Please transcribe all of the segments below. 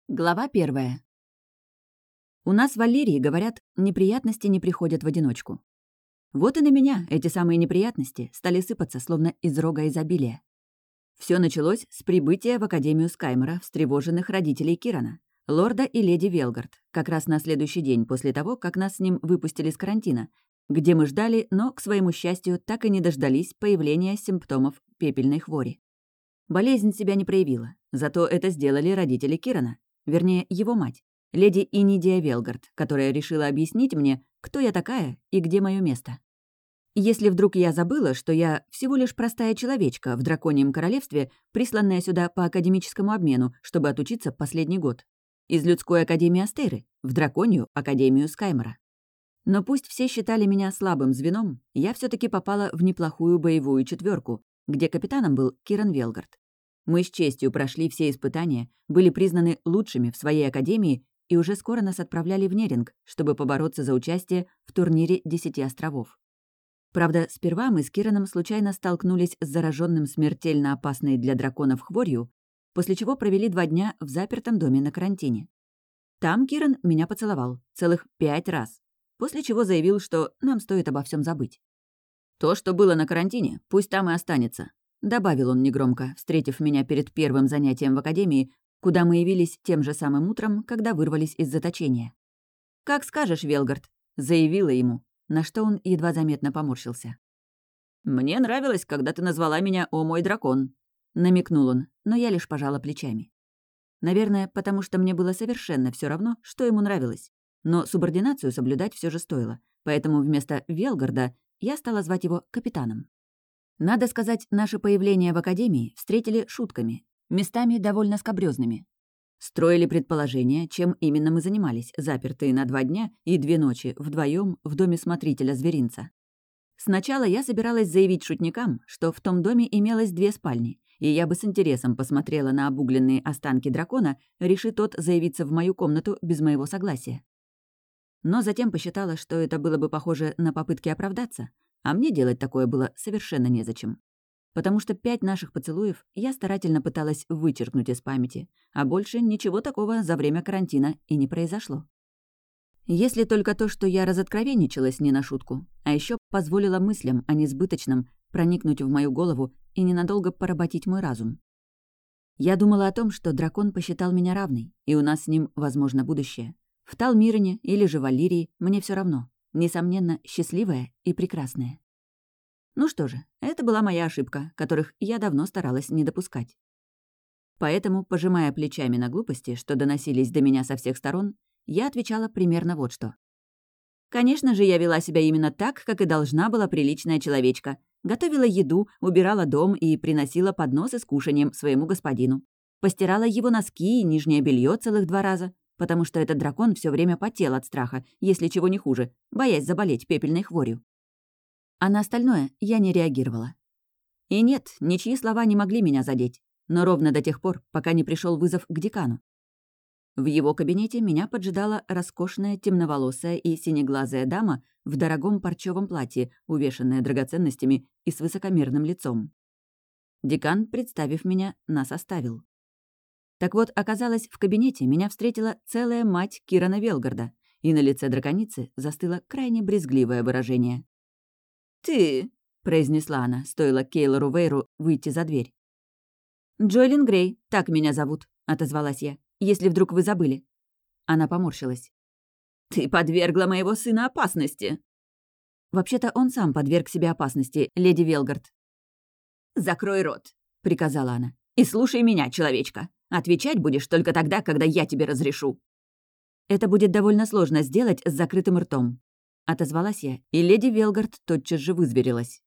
Глава 1. У нас в Валерии, говорят, неприятности не приходят в одиночку. Вот и на меня эти самые неприятности стали сыпаться, словно из рога изобилия. Все началось с прибытия в Академию Скаймора встревоженных родителей Кирана, лорда и леди Велгард, как раз на следующий день после того, как нас с ним выпустили с карантина, где мы ждали, но, к своему счастью, так и не дождались появления симптомов пепельной хвори. Болезнь себя не проявила, зато это сделали родители Кирана, вернее, его мать, леди Инидия Велгард, которая решила объяснить мне, кто я такая и где мое место. Если вдруг я забыла, что я всего лишь простая человечка в драконьем королевстве, присланная сюда по академическому обмену, чтобы отучиться последний год. Из людской академии Астеры в драконью академию Скаймора. Но пусть все считали меня слабым звеном, я все таки попала в неплохую боевую четверку, где капитаном был Киран Велгард. Мы с честью прошли все испытания, были признаны лучшими в своей академии и уже скоро нас отправляли в Неринг, чтобы побороться за участие в турнире 10 островов. Правда, сперва мы с Кираном случайно столкнулись с зараженным смертельно опасной для драконов хворью, после чего провели 2 дня в запертом доме на карантине. Там Киран меня поцеловал целых 5 раз, после чего заявил, что нам стоит обо всем забыть. «То, что было на карантине, пусть там и останется», — добавил он негромко, встретив меня перед первым занятием в академии, куда мы явились тем же самым утром, когда вырвались из заточения. «Как скажешь, Велгард», — заявила ему, на что он едва заметно поморщился. «Мне нравилось, когда ты назвала меня «О мой дракон», — намекнул он, но я лишь пожала плечами. Наверное, потому что мне было совершенно все равно, что ему нравилось. Но субординацию соблюдать все же стоило, поэтому вместо Велгарда я стала звать его капитаном. Надо сказать, наше появление в академии встретили шутками, местами довольно скабрёзными. Строили предположения, чем именно мы занимались, запертые на 2 дня и 2 ночи вдвоем в доме смотрителя зверинца. Сначала я собиралась заявить шутникам, что в том доме имелось 2 спальни, и я бы с интересом посмотрела на обугленные останки дракона, реши тот заявиться в мою комнату без моего согласия. Но затем посчитала, что это было бы похоже на попытки оправдаться, а мне делать такое было совершенно незачем. Потому что 5 наших поцелуев я старательно пыталась вычеркнуть из памяти, а больше ничего такого за время карантина и не произошло. Если только то, что я разоткровенничалась не на шутку, а еще позволила мыслям о несбыточном проникнуть в мою голову и ненадолго поработить мой разум. Я думала о том, что дракон посчитал меня равной, и у нас с ним, возможно, будущее. В Талмирене или же в Валерии мне все равно. Несомненно, счастливая и прекрасная. Ну что же, это была моя ошибка, которых я давно старалась не допускать. Поэтому, пожимая плечами на глупости, что доносились до меня со всех сторон, я отвечала примерно вот что. Конечно же, я вела себя именно так, как и должна была приличная человечка. Готовила еду, убирала дом и приносила подносы с кушанием своему господину. Постирала его носки и нижнее белье целых 2 раза, потому что этот дракон все время потел от страха, если чего не хуже, боясь заболеть пепельной хворью. А на остальное я не реагировала. И нет, ничьи слова не могли меня задеть, но ровно до тех пор, пока не пришел вызов к декану. В его кабинете меня поджидала роскошная темноволосая и синеглазая дама в дорогом парчевом платье, увешанная драгоценностями и с высокомерным лицом. Декан, представив меня, нас оставил. Так вот, оказалось, в кабинете меня встретила целая мать Кирана Велгарда, и на лице драконицы застыло крайне брезгливое выражение. «Ты», — произнесла она, стоило Кейлору Вейру выйти за дверь. «Джоэлин Грей, так меня зовут», — отозвалась я, «если вдруг вы забыли». Она поморщилась. «Ты подвергла моего сына опасности». «Вообще-то он сам подверг себе опасности, леди Велгард». «Закрой рот», — приказала она, «и слушай меня, человечка. Отвечать будешь только тогда, когда я тебе разрешу». «Это будет довольно сложно сделать с закрытым ртом», — отозвалась я, и леди Велгард тотчас же вызверилась.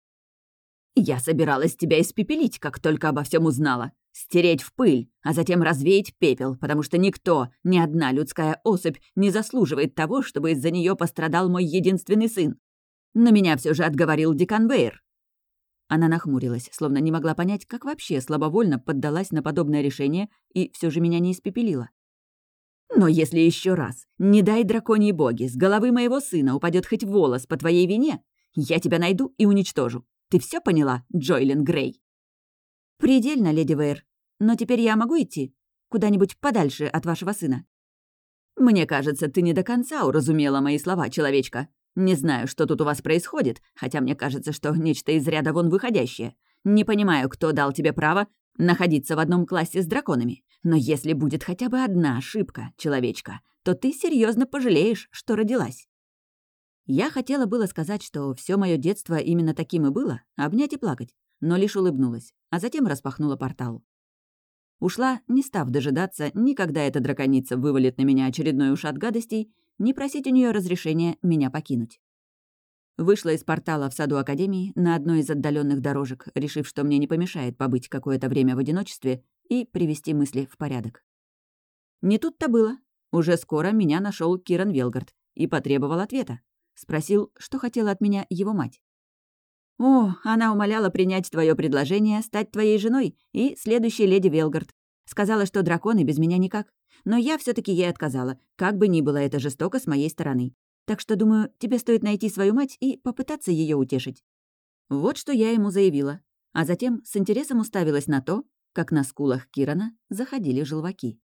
«Я собиралась тебя испепелить, как только обо всем узнала. Стереть в пыль, а затем развеять пепел, потому что никто, ни одна людская особь не заслуживает того, чтобы из-за нее пострадал мой единственный сын. Но меня все же отговорил декан Вейр». Она нахмурилась, словно не могла понять, как вообще слабовольно поддалась на подобное решение и все же меня не испепелила. «Но если еще раз, не дай драконьи боги, с головы моего сына упадет хоть волос по твоей вине, я тебя найду и уничтожу. Ты все поняла, Джоэлин Грей?» «Предельно, леди Вейр. Но теперь я могу идти?» куда-нибудь подальше от вашего сына». «Мне кажется, ты не до конца уразумела мои слова, человечка. Не знаю, что тут у вас происходит, хотя мне кажется, что нечто из ряда вон выходящее. Не понимаю, кто дал тебе право находиться в одном классе с драконами. Но если будет хотя бы одна ошибка, человечка, то ты серьезно пожалеешь, что родилась». Я хотела было сказать, что все мое детство именно таким и было, обнять и плакать, но лишь улыбнулась, а затем распахнула портал. Ушла, не став дожидаться, ни когда эта драконица вывалит на меня очередной ушат гадостей, ни просить у нее разрешения меня покинуть. Вышла из портала в саду Академии на одной из отдаленных дорожек, решив, что мне не помешает побыть какое-то время в одиночестве и привести мысли в порядок. Не тут-то было. Уже скоро меня нашел Киран Велгард и потребовал ответа. Спросил, что хотела от меня его мать. «О, она умоляла принять твое предложение стать твоей женой и следующей леди Велгард. Сказала, что драконы без меня никак. Но я все таки ей отказала, как бы ни было это жестоко с моей стороны. Так что, думаю, тебе стоит найти свою мать и попытаться ее утешить». Вот что я ему заявила. А затем с интересом уставилась на то, как на скулах Кирана заходили желваки.